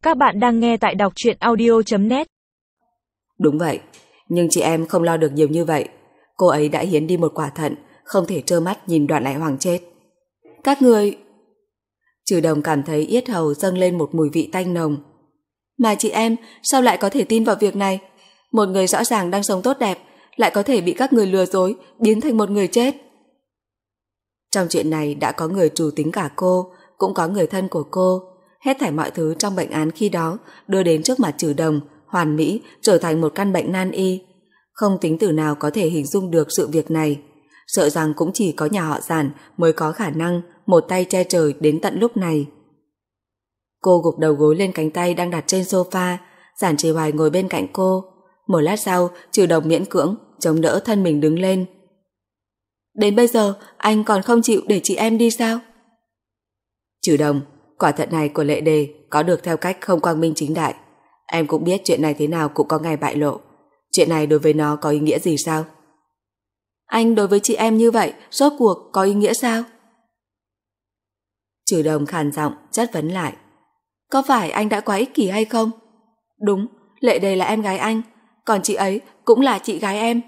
Các bạn đang nghe tại đọc truyện audio.net. Đúng vậy, nhưng chị em không lo được nhiều như vậy. Cô ấy đã hiến đi một quả thận, không thể trơ mắt nhìn Đoạn Lại Hoàng chết. Các người... Trừ Đồng cảm thấy yết hầu dâng lên một mùi vị tanh nồng. Mà chị em sao lại có thể tin vào việc này? Một người rõ ràng đang sống tốt đẹp lại có thể bị các người lừa dối, biến thành một người chết. Trong chuyện này đã có người trù tính cả cô, cũng có người thân của cô. Hết thảy mọi thứ trong bệnh án khi đó đưa đến trước mặt Trừ Đồng, hoàn mỹ, trở thành một căn bệnh nan y. Không tính từ nào có thể hình dung được sự việc này. Sợ rằng cũng chỉ có nhà họ Giản mới có khả năng một tay che trời đến tận lúc này. Cô gục đầu gối lên cánh tay đang đặt trên sofa, Giản Trì Hoài ngồi bên cạnh cô. Một lát sau, Trừ Đồng miễn cưỡng chống đỡ thân mình đứng lên. Đến bây giờ anh còn không chịu để chị em đi sao? Trừ Đồng, quả thận này của Lệ Đề có được theo cách không quang minh chính đại. Em cũng biết chuyện này thế nào cũng có ngày bại lộ. Chuyện này đối với nó có ý nghĩa gì sao? Anh đối với chị em như vậy rốt cuộc có ý nghĩa sao? Trừ Đồng khàn giọng chất vấn lại. Có phải anh đã quá ích kỷ hay không? Đúng, Lệ Đề là em gái anh, còn chị ấy cũng là chị gái em.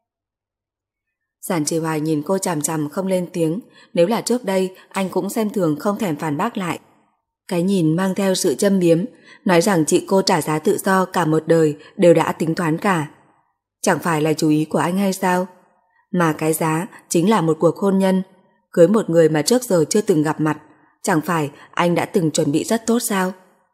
Giản Trì Hoài nhìn cô chằm chằm không lên tiếng. Nếu là trước đây anh cũng xem thường không thèm phản bác lại. Cái nhìn mang theo sự châm biếm, nói rằng chị cô trả giá tự do cả một đời đều đã tính toán cả. Chẳng phải là chú ý của anh hay sao? Mà cái giá chính là một cuộc hôn nhân. Cưới một người mà trước giờ chưa từng gặp mặt, chẳng phải anh đã từng chuẩn bị rất tốt sao?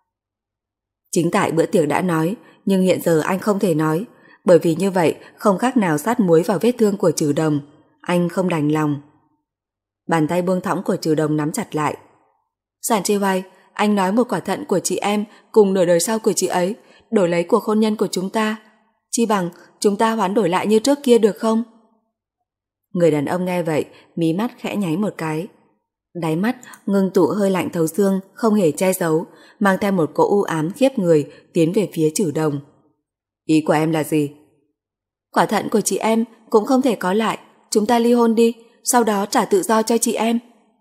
Chính tại bữa tiệc đã nói, nhưng hiện giờ anh không thể nói, bởi vì như vậy không khác nào sát muối vào vết thương của Trừ Đồng. Anh không đành lòng. Bàn tay buông thõng của Trừ Đồng nắm chặt lại. Giản Trì Hoài, anh nói một quả thận của chị em cùng nửa đời sau của chị ấy đổi lấy cuộc hôn nhân của chúng ta. Chi bằng chúng ta hoán đổi lại như trước kia được không? Người đàn ông nghe vậy, mí mắt khẽ nháy một cái. Đáy mắt ngưng tụ hơi lạnh thấu xương, không hề che giấu, mang theo một cỗ u ám khiếp người tiến về phía Trừ Đồng. Ý của em là gì? Quả thận của chị em cũng không thể có lại, chúng ta ly hôn đi, sau đó trả tự do cho chị em.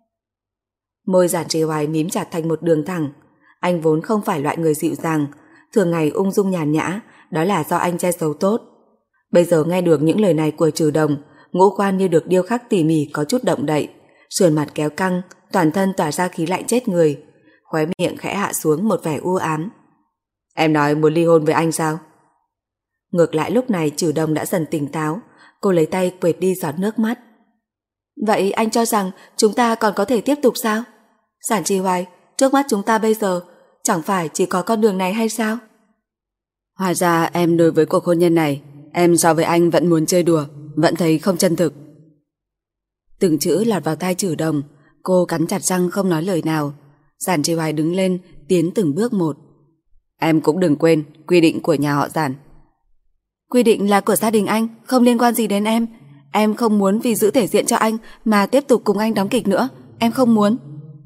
Môi Giản Trì Hoài mím chặt thành một đường thẳng. Anh vốn không phải loại người dịu dàng, thường ngày ung dung nhàn nhã, đó là do anh che giấu tốt. Bây giờ nghe được những lời này của Trừ Đồng, ngũ quan như được điêu khắc tỉ mỉ có chút động đậy, sườn mặt kéo căng, toàn thân tỏa ra khí lạnh chết người, khóe miệng khẽ hạ xuống một vẻ u ám. Em nói muốn ly hôn với anh sao? Ngược lại lúc này Trừ Đồng đã dần tỉnh táo, cô lấy tay quệt đi giọt nước mắt. Vậy anh cho rằng chúng ta còn có thể tiếp tục sao? Giản Trì Hoài, trước mắt chúng ta bây giờ chẳng phải chỉ có con đường này hay sao? Hóa ra em đối với cuộc hôn nhân này, em so với anh vẫn muốn chơi đùa, vẫn thấy không chân thực. Từng chữ lọt vào tai Trừ Đồng, cô cắn chặt răng không nói lời nào. Giản Trì Hoài đứng lên, tiến từng bước một. Em cũng đừng quên quy định của nhà họ Giản. Quy định là của gia đình anh, không liên quan gì đến em. Em không muốn vì giữ thể diện cho anh mà tiếp tục cùng anh đóng kịch nữa. Em không muốn.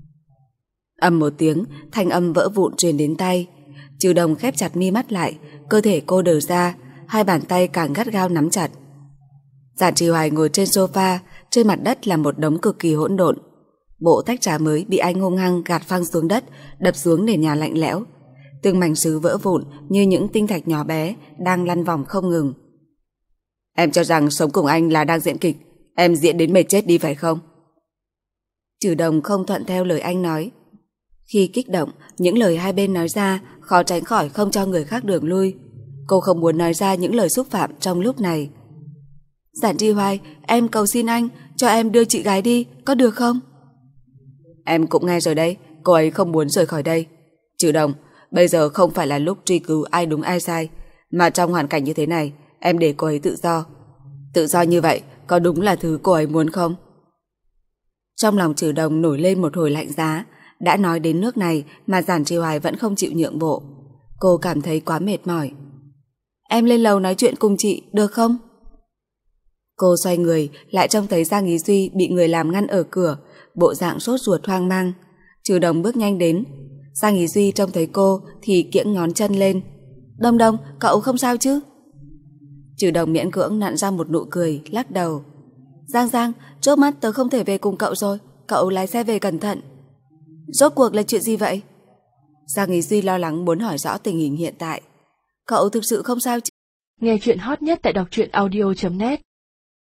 Ầm một tiếng, thanh âm vỡ vụn truyền đến tai. Trừ Đồng khép chặt mi mắt lại, cơ thể cô đờ ra, hai bàn tay càng gắt gao nắm chặt. Giản Trì Hoài ngồi trên sofa, trên mặt đất là một đống cực kỳ hỗn độn. Bộ tách trà mới bị anh hung hăng gạt phăng xuống đất, đập xuống nền nhà lạnh lẽo. Từng mảnh sứ vỡ vụn như những tinh thạch nhỏ bé đang lăn vòng không ngừng. Em cho rằng sống cùng anh là đang diễn kịch, em diễn đến mệt chết đi phải không? Trừ Đồng không thuận theo lời anh nói. Khi kích động, những lời hai bên nói ra khó tránh khỏi không cho người khác đường lui. Cô không muốn nói ra những lời xúc phạm trong lúc này. Giản Trì Hoài, em cầu xin anh cho em đưa chị gái đi, có được không? Em cũng nghe rồi đấy, cô ấy không muốn rời khỏi đây. Trừ Đồng, bây giờ không phải là lúc truy cứu ai đúng ai sai, mà trong hoàn cảnh như thế này, em để cô ấy tự do. Tự do như vậy, có đúng là thứ cô ấy muốn không? Trong lòng Trừ Đồng nổi lên một hồi lạnh giá. Đã nói đến nước này mà Giản Trì Hoài vẫn không chịu nhượng bộ. Cô cảm thấy quá mệt mỏi. Em lên lầu nói chuyện cùng chị, được không? Cô xoay người, lại trông thấy Giang Ý Duy bị người làm ngăn ở cửa, bộ dạng sốt ruột hoang mang. Trừ Đồng bước nhanh đến. Giang Ý Duy trông thấy cô thì kiễng ngón chân lên. Đồng Đồng, cậu không sao chứ? Trừ Đồng miễn cưỡng nặn ra một nụ cười, lắc đầu. Giang, trước mắt tớ không thể về cùng cậu rồi, cậu lái xe về cẩn thận. Rốt cuộc là chuyện gì vậy? Giang Ý Duy lo lắng muốn hỏi rõ tình hình hiện tại. Cậu thực sự không sao chứ? Nghe chuyện hot nhất tại đọc truyện audio.net